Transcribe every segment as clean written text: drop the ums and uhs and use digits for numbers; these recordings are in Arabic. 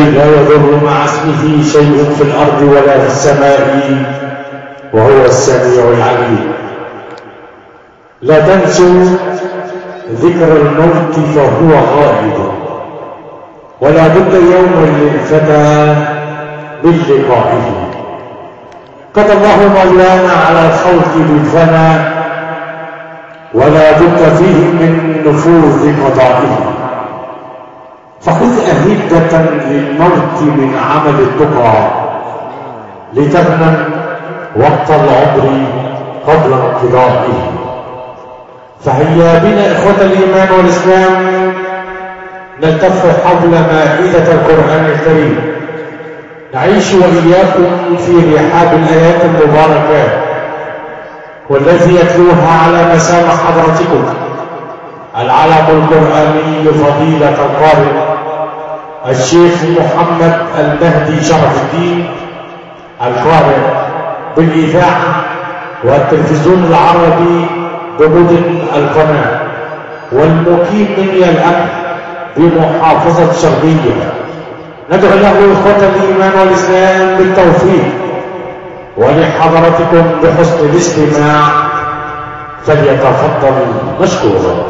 لا يضر مع اسمه شيء في الأرض ولا في السماء وهو السميع العليم. لا تنسوا ذكر الموت فهو غائب، ولا بد يوما للفتى من لقائه. قضى الله مولانا على الخلق بالفنا، ولا بد فيه من نفوذ قضائه. فخذ أهدة للموت من عمل التقى لتغنم وقت العمر قبل انقضائه. فهيا بنا إخوة الإيمان والإسلام نلتف حول مائدة القرآن الكريم، نعيش وإياكم في رحاب الآيات المباركات، والذي يتلوها على مسامع حضرتكم العلم القرآني فضيلة القارئ الشيخ محمد المهدي شرف الدين، القارئ بالإذاعة والتلفزيون العربي بمدن القناة، والمقيم من الأمن بمحافظة شرقية. ندعو له إخوة الإيمان والإسلام بالتوفيق، ولحضرتكم بحسن الاستماع فليتفضل مشكورا.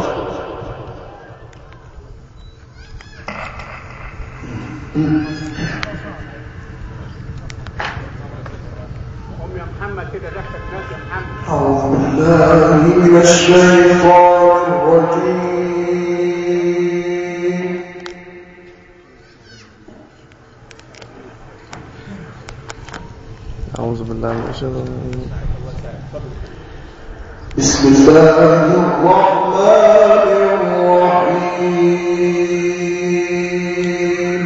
أعوذ بالله من الشيطان الرجيم. أعوذ بالله من الشيطان الرجيم. بسم الله الرحمن الرحيم.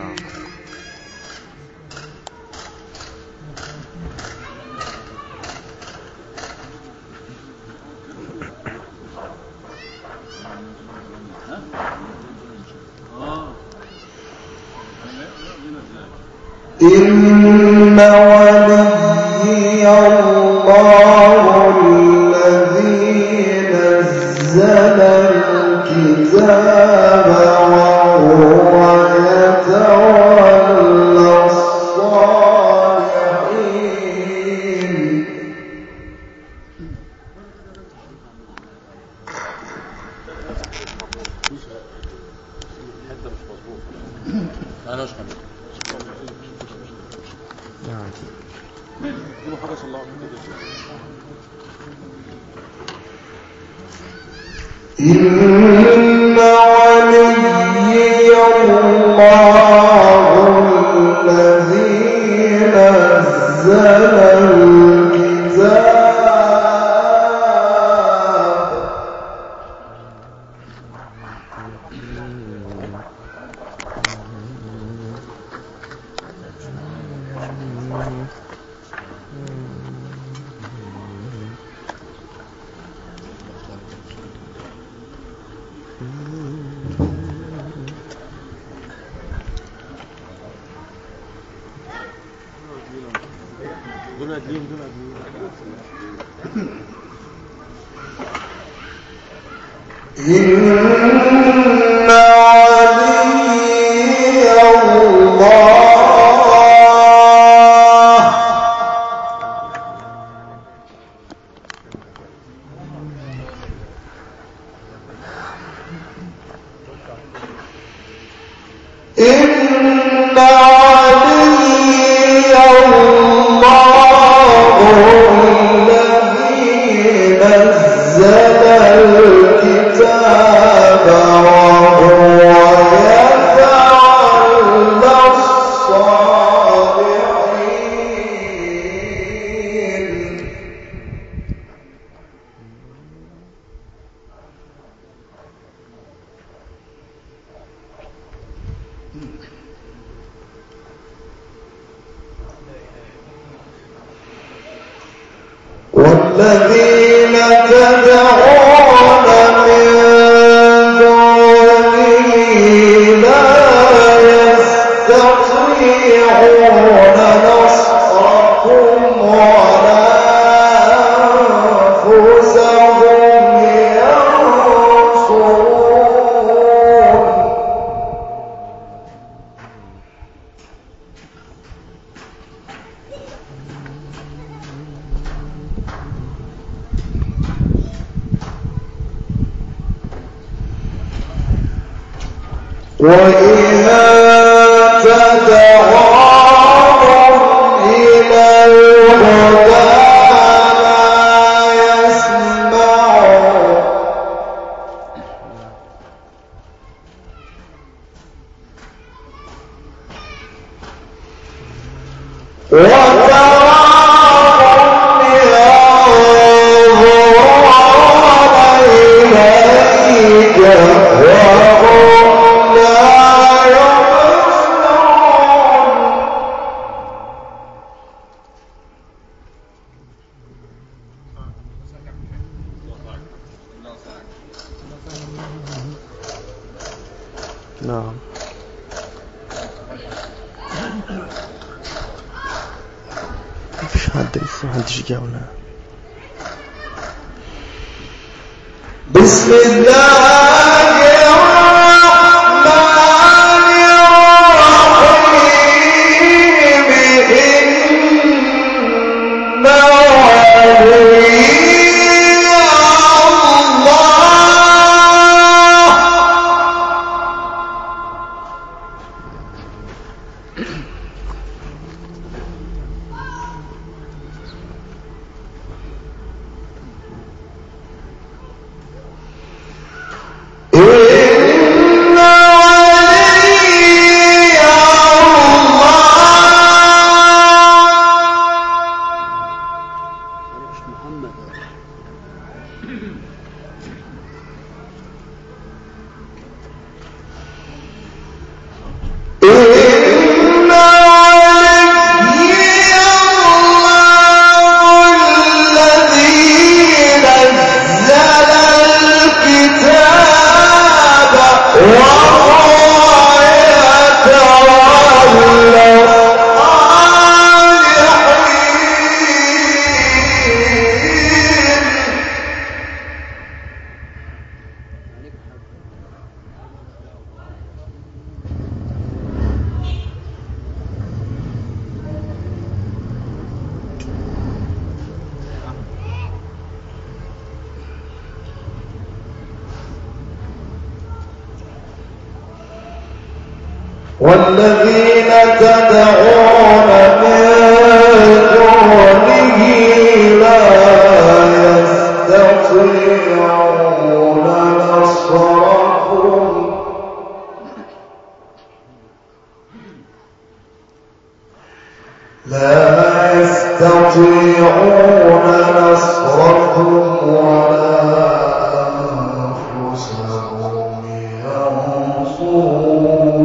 إن وليي الله الذي نزل الكتاب وهو يتولى الصالحين. إن وليي الله الذي نزل الكتاب إن وليي الله إن وليي الله الذي نزل الكتاب وهو يتولى الصالحين. والذين تدعون من دونه لا يستطيعون نصركم ولا أنفسهم ينصرون. وإذا تدعوهم إلى الهدى لا يسمعون وتراهم ينظرون إليك وهم لا يبصرون نعم. مفيش حد لسه محدش جاونا. بسم الله الرحمن الرحيم إن ولي والذين تدعون من دونه لا يستطيعون نصركم ولا أنفسهم ينصرون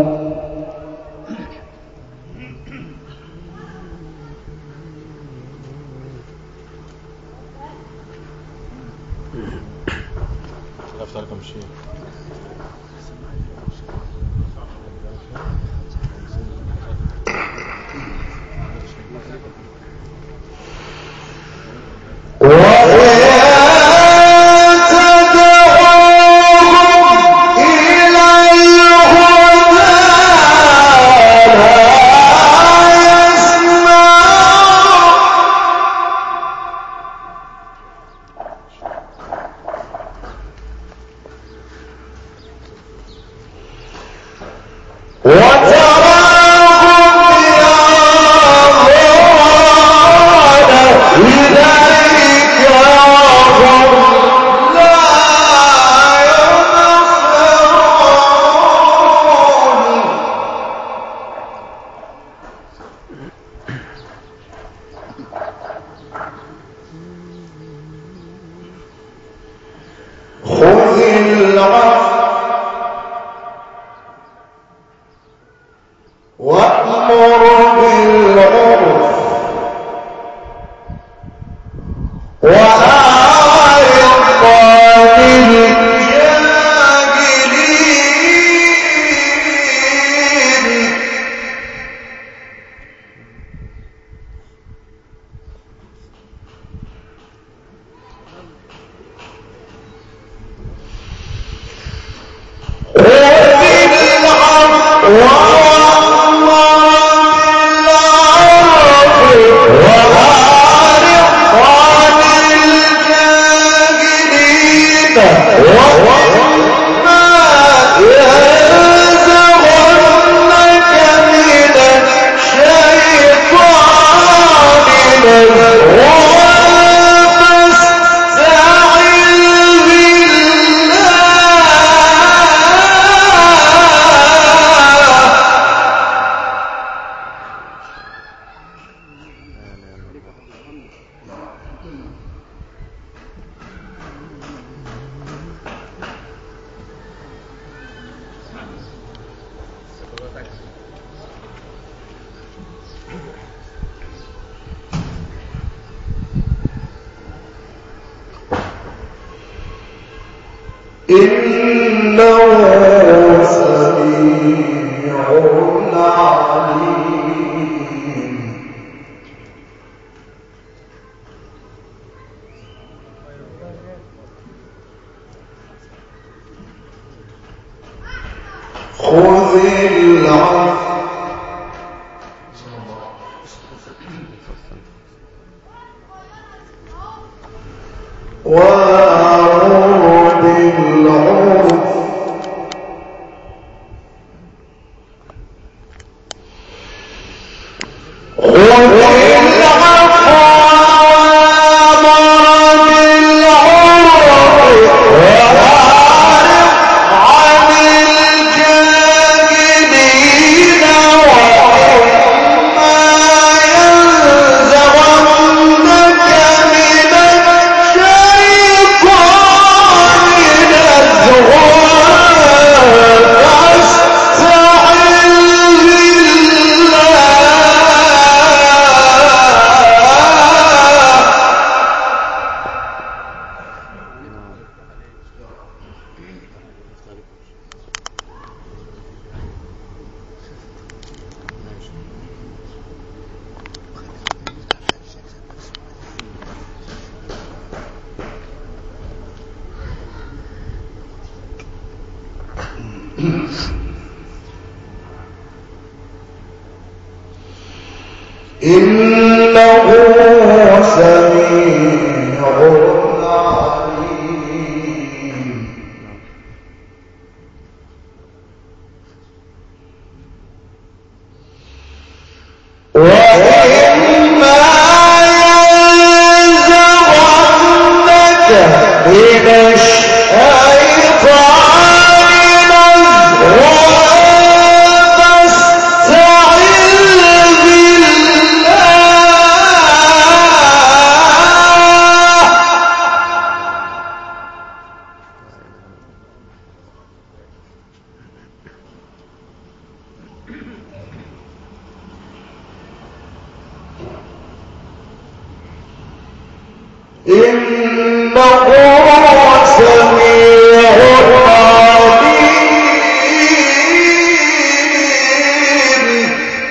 خذ العفو وأمر بالعرف وأعرض عن الجاهلين خذ العفو وأمر بالعرف إنه سميع عليم خذ العفو وأمر بالعرف إنه سميع عليم وإما ينزغنك من الشيطان نزغ إنه سميع عليم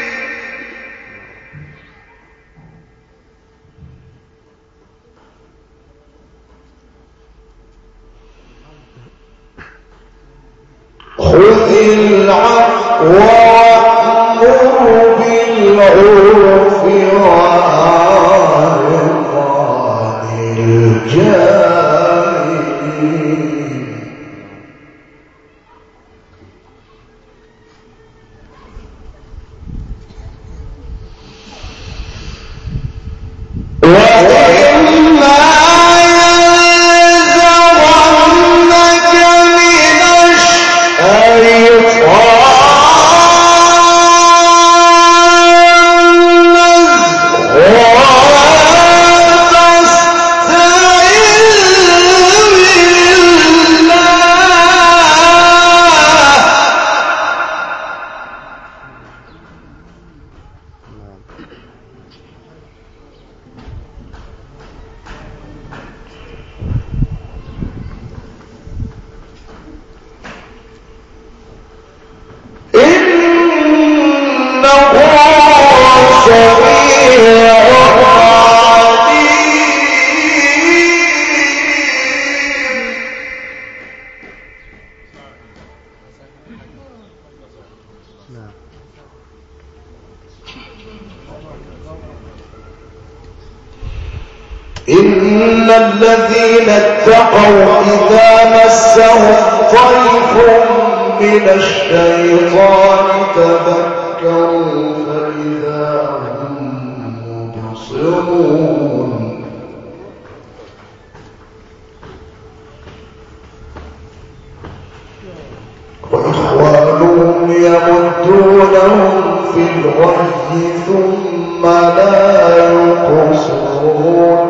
خذ العفو وأمر بالعرف وأعرض عن الجاهلين وإما ينزغنك من الشيطان نزغ إن الذين اتقوا إذا مسهم طيف من الشيطان تذكروا فإذا هم مبصرون وإخوانهم يمدونهم في الغي ثم لا يقصرون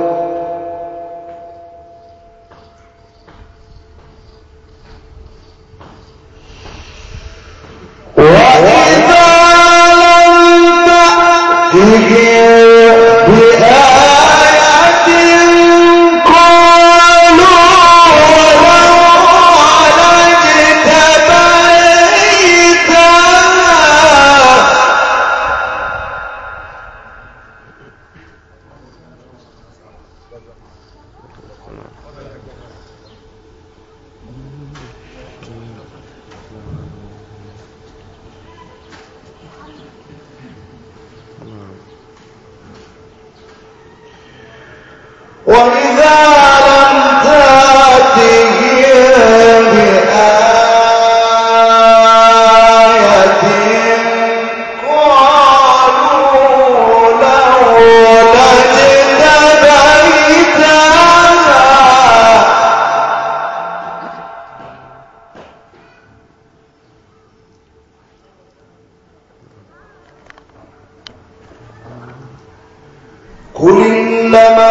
بآية قالوا وإذا لم تأتهم بآية قالوا لولا اجتبيتها قل إنما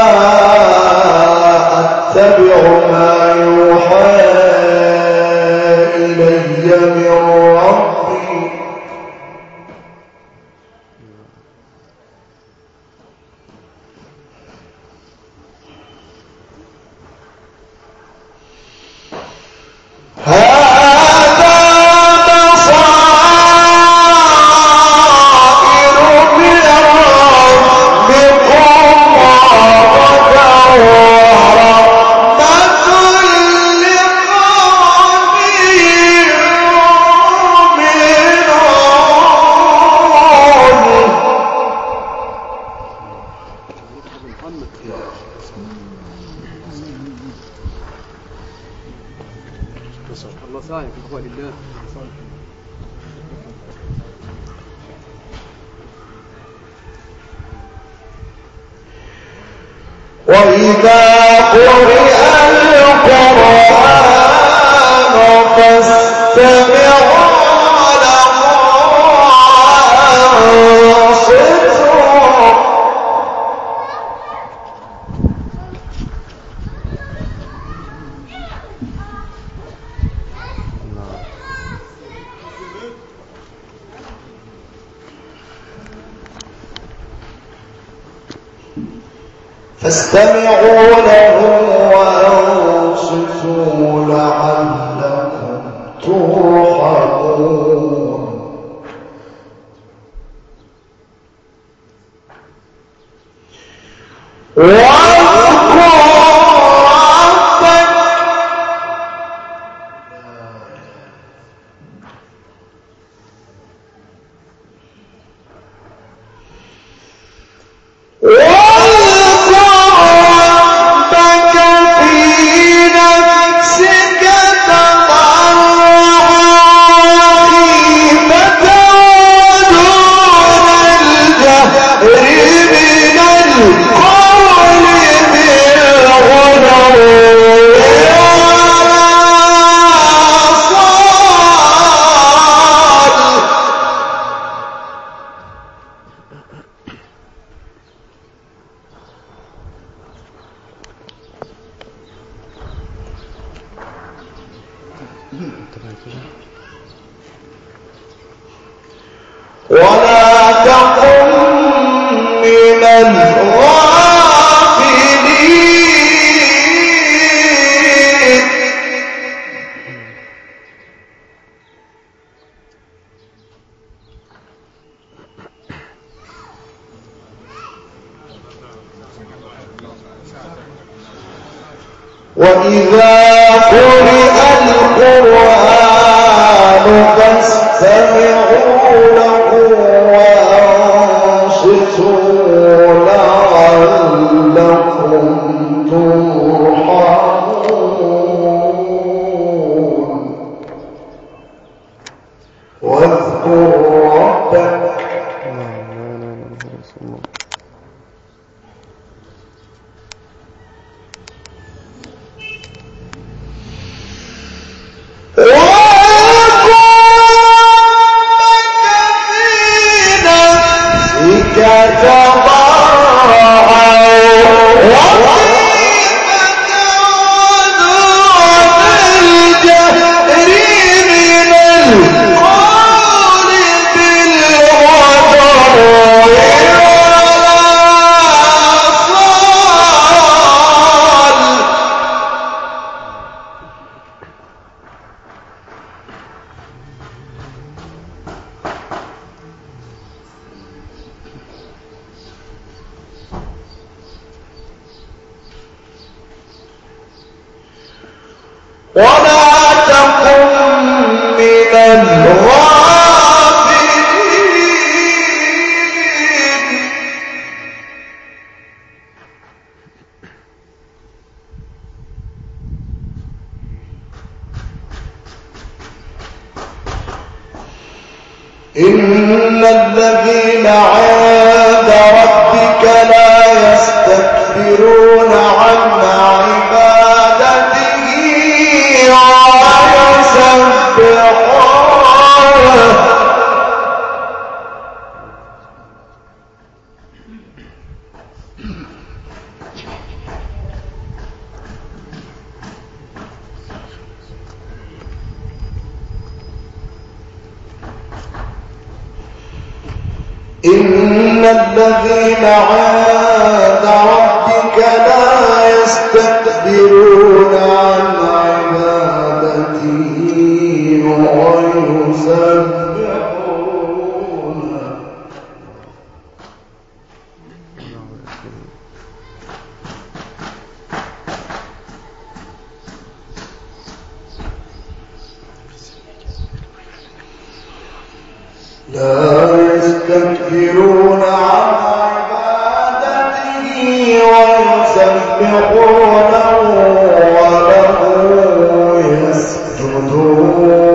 أتبع ما يوحى إلي من ربي وإذا قرئ القرآن فاستمعوا له وأنصتوا فاستمعوا له وأنصتوا لعلكم ترحمون واذكر ربك ولا تكن من الغافلين وإذا قرئ القرآن فاستمعوا له وأنصتوا لعلكم ترحمون واذكر ربك ولا تكن من الغافلين الذين عند ربك لا يستكبرون عن عبادته ويسبحونه إن الذين عند ربك لا يستكبرون عن عبادته ويسبحونه لا يستكبرون عن عبادته ويسبحونه وله يسجدون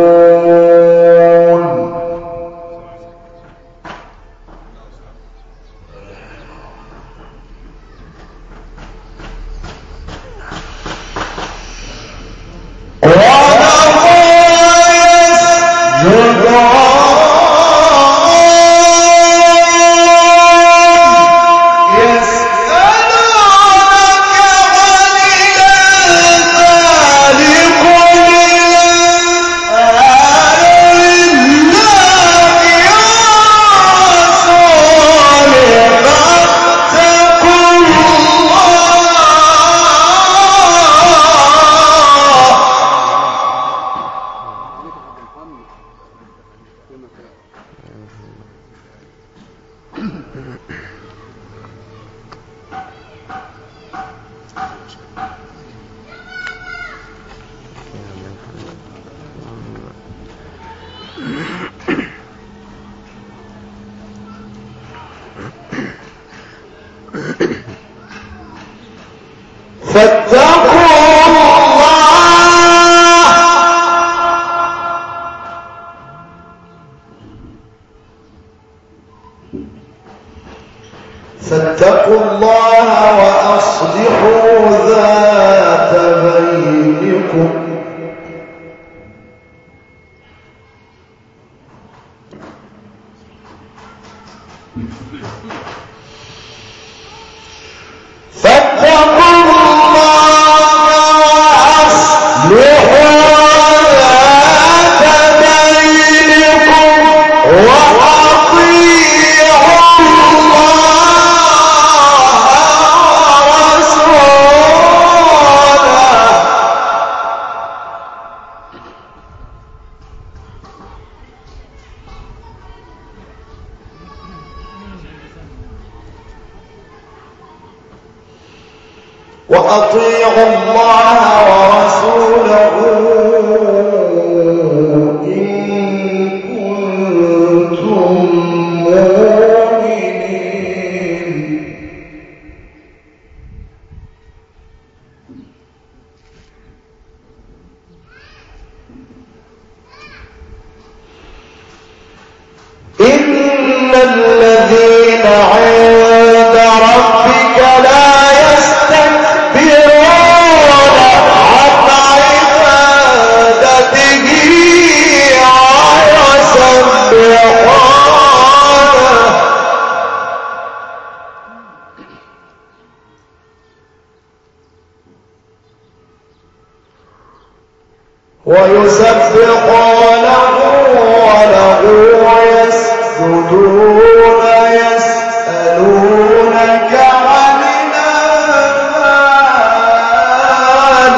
فاتقوا الله وأصلحوا ذات بينكم وأطيعوا الله ورسوله إن كنتم مؤمنين إن الذين عند ربك لا ويسبحونه وله يسجدون يسألونك عن الأنفال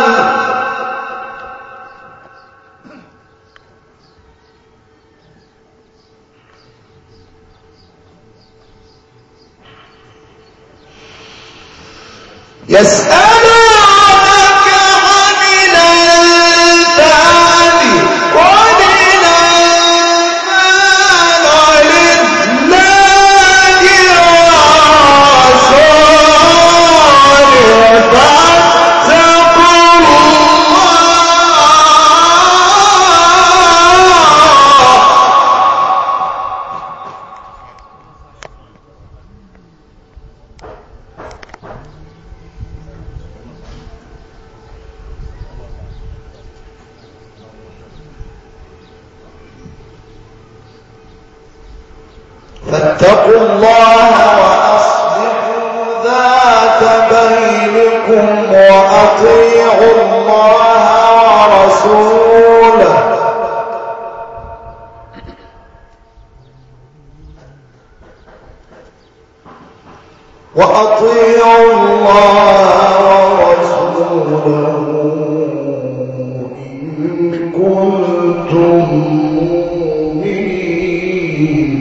فاتقوا الله وأصلحوا ذات بينكم وأطيعوا الله ورسوله إن كنتم مؤمنين.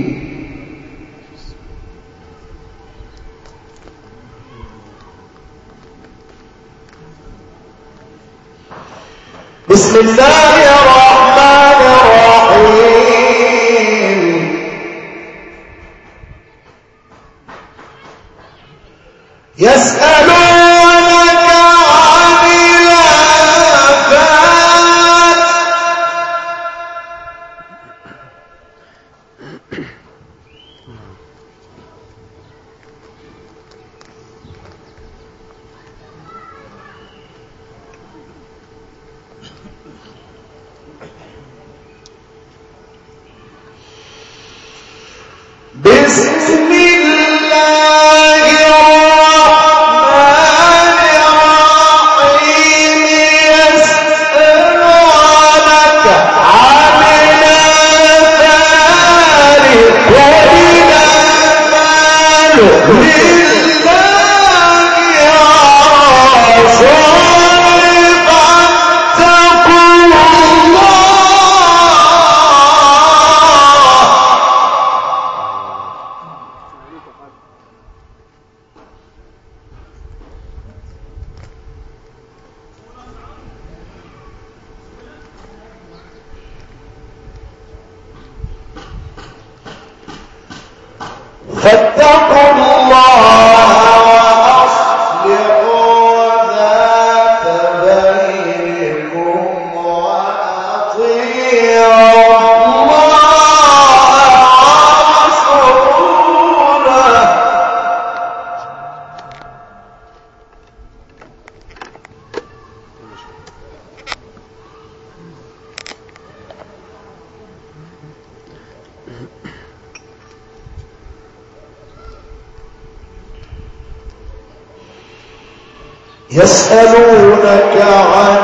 بسم الله الرحمن الرحيم. يسألونك عن الأنفال بسم الله الرحمن الرحيم. يسألونك عن الأنفال قل الأنفال لله ورسوله فاتقوا الله. فاتقوا الله وأصلحوا ذات بينكم وأطيعوا الله ورسوله يسألونك عن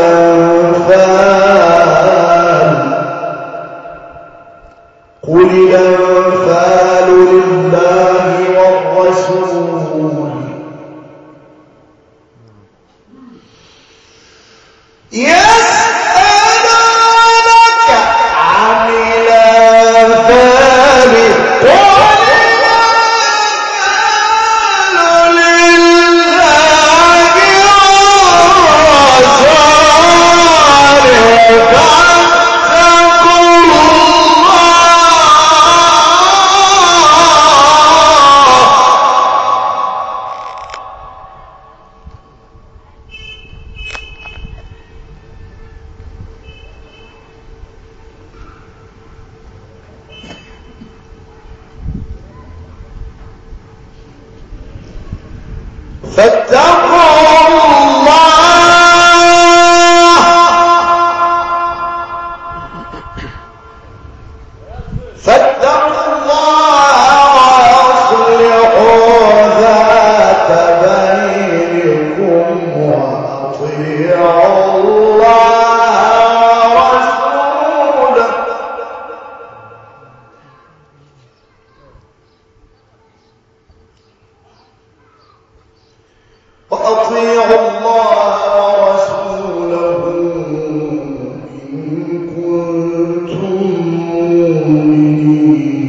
الأنفال قل الأنفال لله والرسول. يسألونك عن الأنفال قل فاتقوا الله وأصلحوا ذات بينكم وأطيعوا الله ورسوله إن كنتم مؤمنين.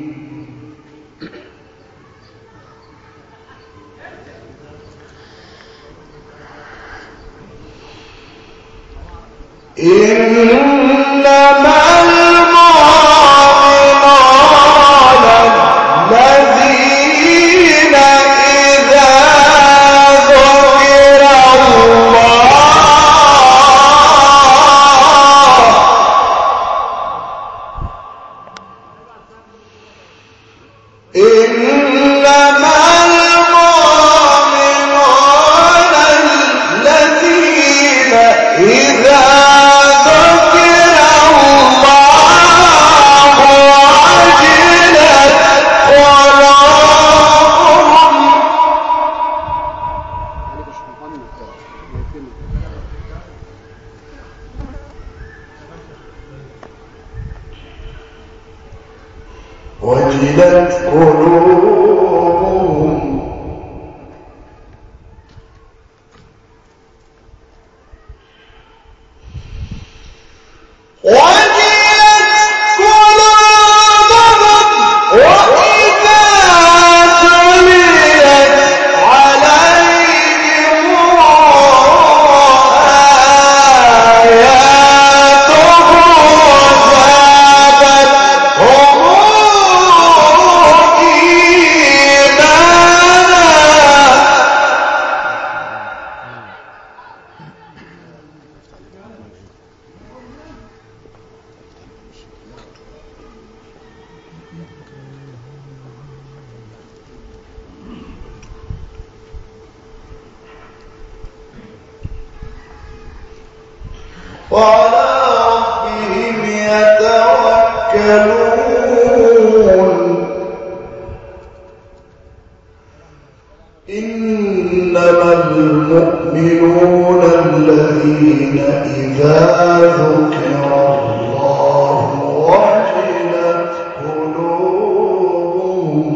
إنما المؤمنون الذين إذا ذكر الله قلوبهم وعلى ربهم يتوكلون إنما المؤمنون الذين إذا ذكر الله وجلت قلوبهم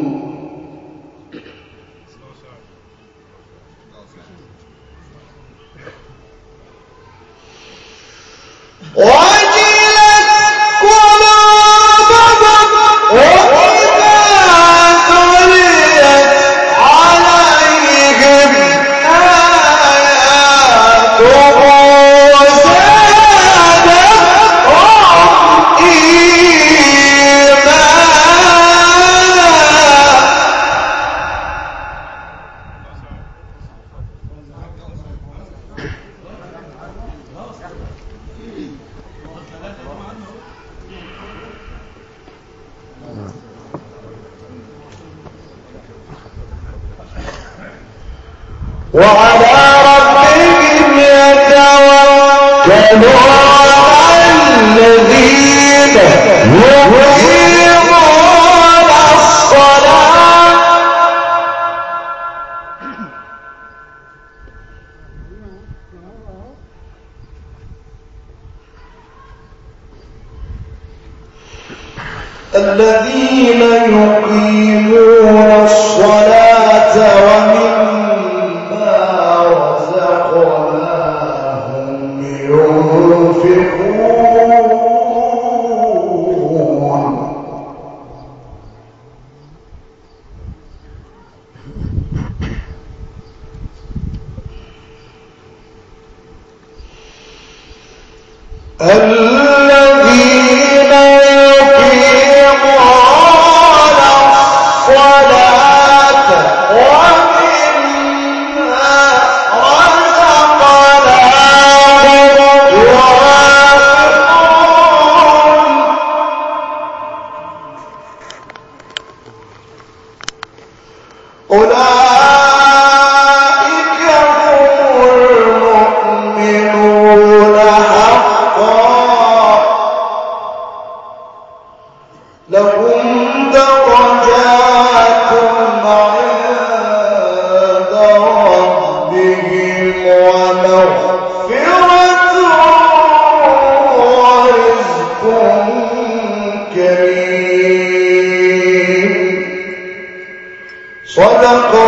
وعلى ربهم يتوكلون الذين يقيمون الصلاة الذين يقيمون الصلاة ومما رزقناهم ينفقون الذين يقيمون الصلاة ومما رزقناهم ينفقون أولئك هم المؤمنون حقا لهم درجات عند ربهم ومغفرة ورزق كريم صدق